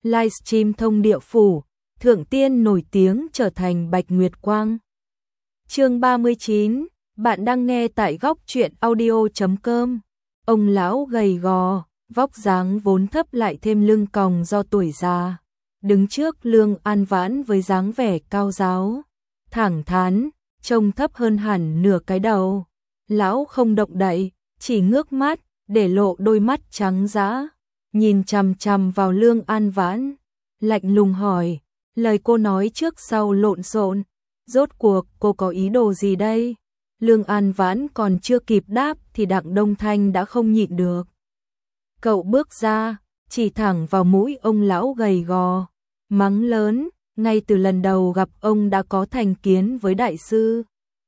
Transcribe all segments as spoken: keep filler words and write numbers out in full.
livestream thông địa phủ, thượng tiên nổi tiếng trở thành Bạch Nguyệt Quang. Chương ba mươi chín, bạn đang nghe tại góc truyện audio chấm com. Ông lão gầy gò, vóc dáng vốn thấp lại thêm lưng còng do tuổi già, đứng trước Lương An Vãn với dáng vẻ cao giáo, thẳng thắn, trông thấp hơn hẳn nửa cái đầu. Lão không động đậy, chỉ ngước mắt, để lộ đôi mắt trắng dã, nhìn chằm chằm vào Lương An Vãn, lạnh lùng hỏi, lời cô nói trước sau lộn xộn, rốt cuộc cô có ý đồ gì đây? Lương An Vãn còn chưa kịp đáp thì Đặng Đông Thanh đã không nhịn được. Cậu bước ra, chỉ thẳng vào mũi ông lão gầy gò, mắng lớn, ngay từ lần đầu gặp ông đã có thành kiến với đại sư.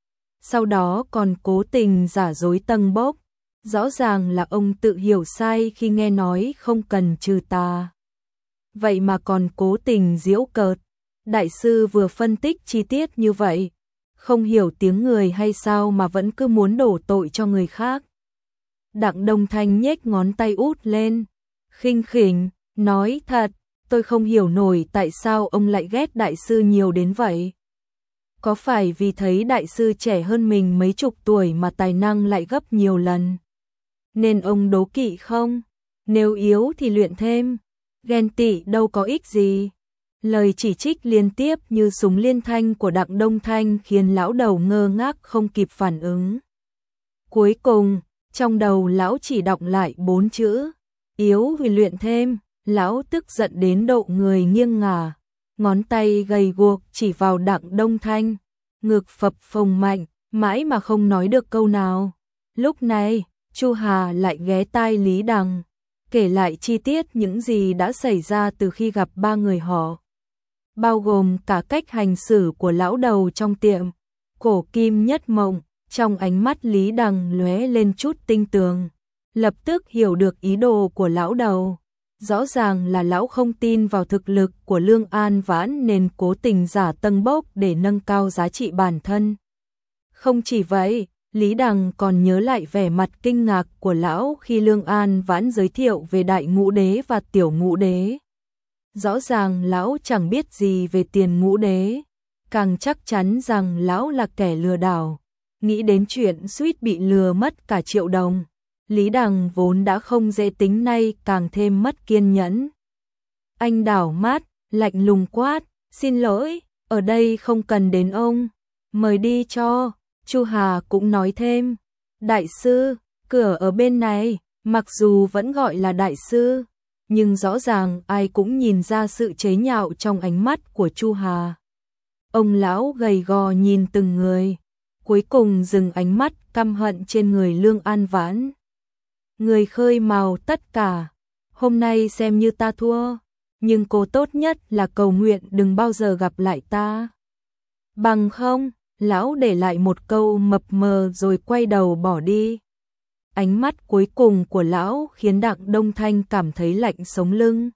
Sau đó còn cố tình giả dối tâng bốc, rõ ràng là ông tự hiểu sai khi nghe nói không cần trừ tà. Vậy mà còn cố tình giễu cợt, đại sư vừa phân tích chi tiết như vậy, không hiểu tiếng người hay sao mà vẫn cứ muốn đổ tội cho người khác. Đặng Đông Thanh nhếch ngón tay út lên, khinh khỉnh, nói thật, tôi không hiểu nổi tại sao ông lại ghét đại sư nhiều đến vậy. Có phải vì thấy đại sư trẻ hơn mình mấy chục tuổi mà tài năng lại gấp nhiều lần, nên ông đố kỵ không? Nếu yếu thì luyện thêm, ghen tị đâu có ích gì. Lời chỉ trích liên tiếp như súng liên thanh của Đặng Đông Thanh khiến lão đầu ngơ ngác không kịp phản ứng. Cuối cùng, trong đầu lão chỉ đọng lại bốn chữ, yếu thì luyện thêm. Lão tức giận đến độ người nghiêng ngả, ngón tay gầy guộc chỉ vào Đặng Đông Thanh, ngực phập phồng mạnh, mãi mà không nói được câu nào. Lúc này, Chu Hà lại ghé tai Lý Đằng, kể lại chi tiết những gì đã xảy ra từ khi gặp ba người họ, bao gồm cả cách hành xử của lão đầu trong tiệm Cổ Kim Nhất Mộng. Trong ánh mắt Lý Đằng lóe lên chút tinh tường, lập tức hiểu được ý đồ của lão đầu. Rõ ràng là lão không tin vào thực lực của Lương An Vãn nên cố tình giả tâng bốc để nâng cao giá trị bản thân. Không chỉ vậy, Lý Đằng còn nhớ lại vẻ mặt kinh ngạc của lão khi Lương An Vãn giới thiệu về Đại Ngũ Đế và Tiểu Ngũ Đế. Rõ ràng lão chẳng biết gì về Tiền Ngũ Đế, càng chắc chắn rằng lão là kẻ lừa đảo. Nghĩ đến chuyện suýt bị lừa mất cả triệu đồng, Lý Đằng vốn đã không dễ tính nay càng thêm mất kiên nhẫn. Anh đảo mắt, lạnh lùng quát, xin lỗi, ở đây không cần đến ông, mời đi cho. Chu Hà cũng nói thêm, đại sư, cửa ở bên này, mặc dù vẫn gọi là đại sư, nhưng rõ ràng ai cũng nhìn ra sự chế nhạo trong ánh mắt của Chu Hà. Ông lão gầy gò nhìn từng người, cuối cùng dừng ánh mắt căm hận trên người Lương An Vãn. Người khơi mào tất cả, hôm nay xem như ta thua, nhưng cô tốt nhất là cầu nguyện đừng bao giờ gặp lại ta. Bằng không, lão để lại một câu mập mờ rồi quay đầu bỏ đi. Ánh mắt cuối cùng của lão khiến Đặng Đông Thanh cảm thấy lạnh sống lưng.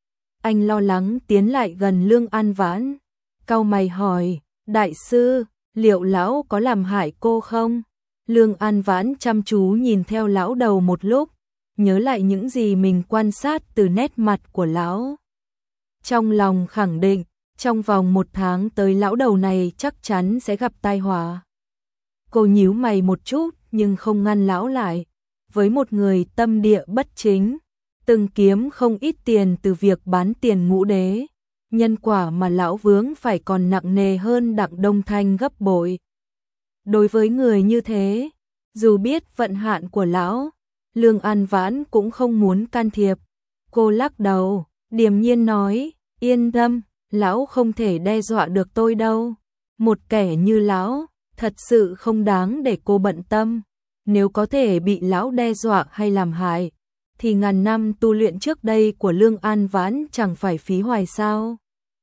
Anh lo lắng tiến lại gần Lương An Vãn, cau mày hỏi, đại sư, liệu lão có làm hại cô không? Lương An Vãn chăm chú nhìn theo lão đầu một lúc, nhớ lại những gì mình quan sát từ nét mặt của lão. Trong lòng khẳng định, trong vòng một tháng tới lão đầu này chắc chắn sẽ gặp tai họa. Cô nhíu mày một chút nhưng không ngăn lão lại. Với một người tâm địa bất chính, từng kiếm không ít tiền từ việc bán Tiền Ngũ Đế, nhân quả mà lão vướng phải còn nặng nề hơn Đặng Đông Thanh gấp bội. Đối với người như thế, dù biết vận hạn của lão, Lương An Vãn cũng không muốn can thiệp. Cô lắc đầu, điềm nhiên nói, yên tâm, lão không thể đe dọa được tôi đâu. Một kẻ như lão, thật sự không đáng để cô bận tâm. Nếu có thể bị lão đe dọa hay làm hại, thì ngàn năm tu luyện trước đây của Lương An Vãn chẳng phải phí hoài sao?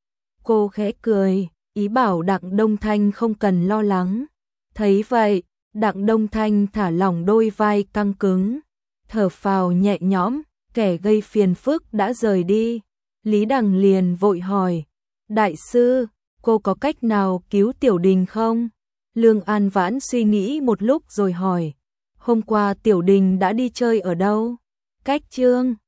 Cô khẽ cười, ý bảo Đặng Đông Thanh không cần lo lắng. Thấy vậy, Đặng Đông Thanh thả lỏng đôi vai căng cứng, thở phào nhẹ nhõm, kẻ gây phiền phức đã rời đi. Lý Đằng liền vội hỏi, đại sư, cô có cách nào cứu Tiểu Đình không? Lương An Vãn suy nghĩ một lúc rồi hỏi, hôm qua Tiểu Đình đã đi chơi ở đâu? Cách Chương